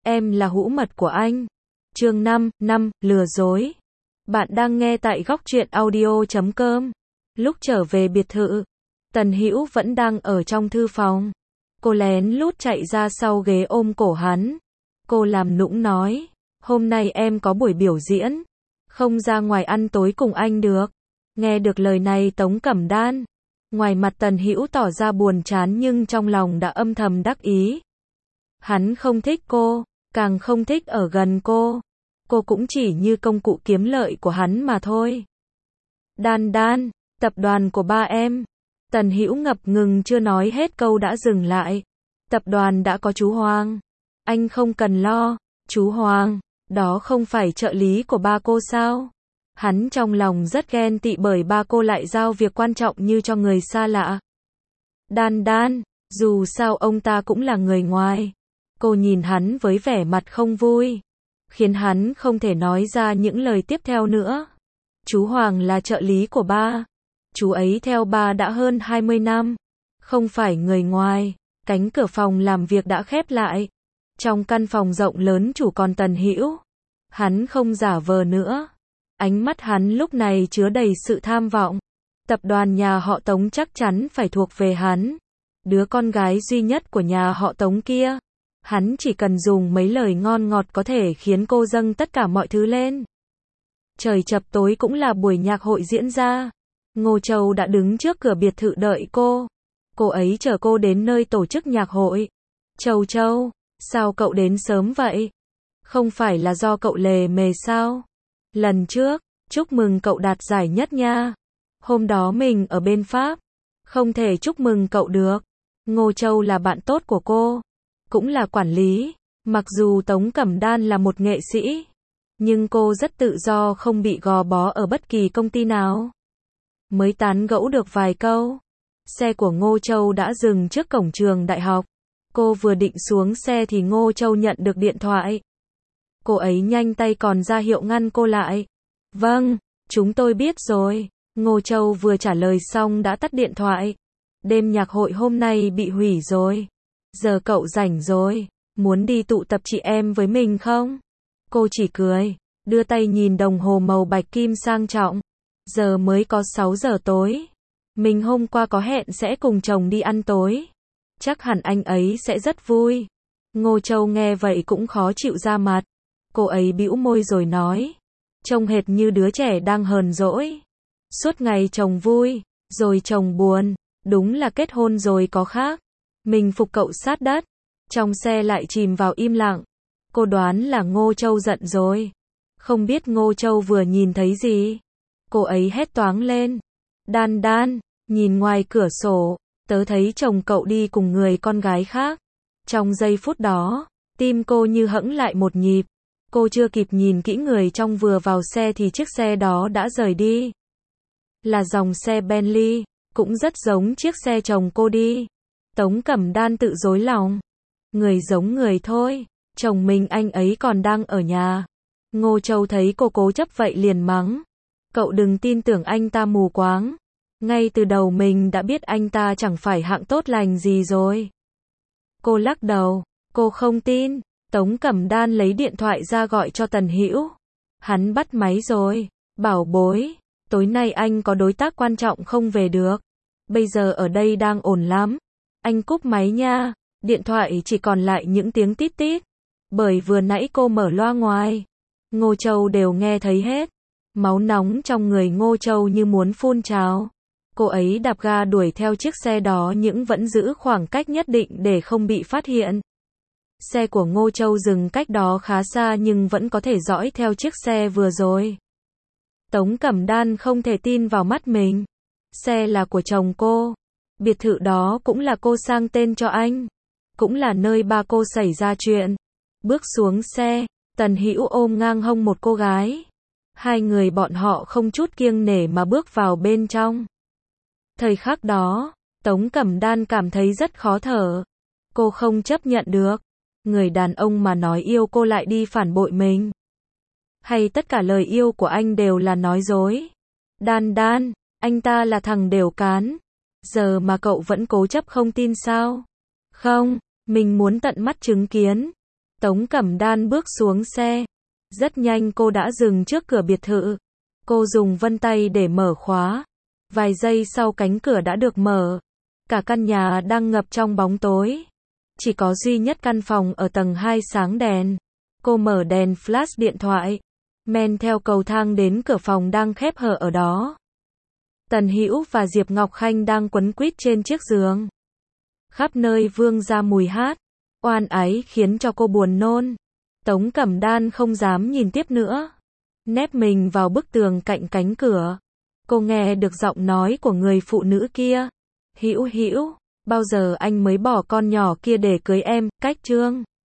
em là hũ mật của anh. Chương 5, lừa dối. Bạn đang nghe tại góc truyện audio.com. Lúc trở về biệt thự, Tần Hữu vẫn đang ở trong thư phòng. Cô lén lút chạy ra sau ghế ôm cổ hắn. Cô làm nũng nói, hôm nay em có buổi biểu diễn, không ra ngoài ăn tối cùng anh được. Nghe được lời này Tống Cẩm Đan, ngoài mặt Tần Hữu tỏ ra buồn chán nhưng trong lòng đã âm thầm đắc ý. Hắn không thích cô, càng không thích ở gần cô. Cô cũng chỉ như công cụ kiếm lợi của hắn mà thôi. Đan Đan, tập đoàn của ba em. Tần Hữu ngập ngừng chưa nói hết câu đã dừng lại. Tập đoàn đã có chú Hoàng. Anh không cần lo, chú Hoàng, đó không phải trợ lý của ba cô sao? Hắn trong lòng rất ghen tị bởi ba cô lại giao việc quan trọng như cho người xa lạ. Đan Đan, dù sao ông ta cũng là người ngoài. Cô nhìn hắn với vẻ mặt không vui, khiến hắn không thể nói ra những lời tiếp theo nữa. Chú Hoàng là trợ lý của ba. Chú ấy theo ba đã hơn 20 năm. Không phải người ngoài. Cánh cửa phòng làm việc đã khép lại. Trong căn phòng rộng lớn chủ còn Tần Hữu. Hắn không giả vờ nữa. Ánh mắt hắn lúc này chứa đầy sự tham vọng. Tập đoàn nhà họ Tống chắc chắn phải thuộc về hắn. Đứa con gái duy nhất của nhà họ Tống kia. Hắn chỉ cần dùng mấy lời ngon ngọt có thể khiến cô dâng tất cả mọi thứ lên. Trời chập tối cũng là buổi nhạc hội diễn ra. Ngô Châu đã đứng trước cửa biệt thự đợi cô. Cô ấy chờ cô đến nơi tổ chức nhạc hội. Châu Châu, sao cậu đến sớm vậy? Không phải là do cậu lề mề sao? Lần trước, chúc mừng cậu đạt giải nhất nha. Hôm đó mình ở bên Pháp. Không thể chúc mừng cậu được. Ngô Châu là bạn tốt của cô. Cũng là quản lý. Mặc dù Tống Cẩm Đan là một nghệ sĩ. Nhưng cô rất tự do không bị gò bó ở bất kỳ công ty nào. Mới tán gẫu được vài câu. Xe của Ngô Châu đã dừng trước cổng trường đại học. Cô vừa định xuống xe thì Ngô Châu nhận được điện thoại. Cô ấy nhanh tay còn ra hiệu ngăn cô lại. Vâng, chúng tôi biết rồi. Ngô Châu vừa trả lời xong đã tắt điện thoại. Đêm nhạc hội hôm nay bị hủy rồi. Giờ cậu rảnh rồi, muốn đi tụ tập chị em với mình không? Cô chỉ cười, đưa tay nhìn đồng hồ màu bạch kim sang trọng. Giờ mới có 6 giờ tối. Mình hôm qua có hẹn sẽ cùng chồng đi ăn tối. Chắc hẳn anh ấy sẽ rất vui. Ngô Châu nghe vậy cũng khó chịu ra mặt. Cô ấy bĩu môi rồi nói. Trông hệt như đứa trẻ đang hờn dỗi. Suốt ngày chồng vui, rồi chồng buồn. Đúng là kết hôn rồi có khác. Mình phục cậu sát đất. Trong xe lại chìm vào im lặng. Cô đoán là Ngô Châu giận rồi. Không biết Ngô Châu vừa nhìn thấy gì. Cô ấy hét toáng lên. Đan Đan, nhìn ngoài cửa sổ, tớ thấy chồng cậu đi cùng người con gái khác. Trong giây phút đó, tim cô như hẫng lại một nhịp. Cô chưa kịp nhìn kỹ người trong vừa vào xe thì chiếc xe đó đã rời đi. Là dòng xe Bentley, cũng rất giống chiếc xe chồng cô đi. Tống Cẩm Đan tự dối lòng. Người giống người thôi, chồng mình anh ấy còn đang ở nhà. Ngô Châu thấy cô cố chấp vậy liền mắng. Cậu đừng tin tưởng anh ta mù quáng. Ngay từ đầu mình đã biết anh ta chẳng phải hạng tốt lành gì rồi. Cô lắc đầu, cô không tin. Tống Cẩm Đan lấy điện thoại ra gọi cho Tần Hữu. Hắn bắt máy rồi. Bảo bối, tối nay anh có đối tác quan trọng không về được. Bây giờ ở đây đang ổn lắm. Anh cúp máy nha. Điện thoại chỉ còn lại những tiếng tít tít. Bởi vừa nãy cô mở loa ngoài. Ngô Châu đều nghe thấy hết. Máu nóng trong người Ngô Châu như muốn phun trào. Cô ấy đạp ga đuổi theo chiếc xe đó nhưng vẫn giữ khoảng cách nhất định để không bị phát hiện. Xe của Ngô Châu dừng cách đó khá xa nhưng vẫn có thể dõi theo chiếc xe vừa rồi. Tống Cẩm Đan không thể tin vào mắt mình. Xe là của chồng cô. Biệt thự đó cũng là cô sang tên cho anh. Cũng là nơi ba cô xảy ra chuyện. Bước xuống xe, Tần Hữu ôm ngang hông một cô gái. Hai người bọn họ không chút kiêng nể mà bước vào bên trong. Thời khắc đó, Tống Cẩm Đan cảm thấy rất khó thở. Cô không chấp nhận được. Người đàn ông mà nói yêu cô lại đi phản bội mình. Hay tất cả lời yêu của anh đều là nói dối. Đan Đan, anh ta là thằng đều cán. Giờ mà cậu vẫn cố chấp không tin sao? Không, mình muốn tận mắt chứng kiến. Tống Cẩm Đan bước xuống xe. Rất nhanh cô đã dừng trước cửa biệt thự. Cô dùng vân tay để mở khóa. Vài giây sau cánh cửa đã được mở. Cả căn nhà đang ngập trong bóng tối. Chỉ có duy nhất căn phòng ở tầng 2 sáng đèn. Cô mở đèn flash điện thoại. Men theo cầu thang đến cửa phòng đang khép hờ ở đó. Tần Hữu và Diệp Ngọc Khanh đang quấn quýt trên chiếc giường. Khắp nơi vương ra mùi hát. Oan ái khiến cho cô buồn nôn. Tống Cẩm Đan không dám nhìn tiếp nữa. Nép mình vào bức tường cạnh cánh cửa. Cô nghe được giọng nói của người phụ nữ kia. Hữu Hữu, bao giờ anh mới bỏ con nhỏ kia để cưới em, Cách Trương?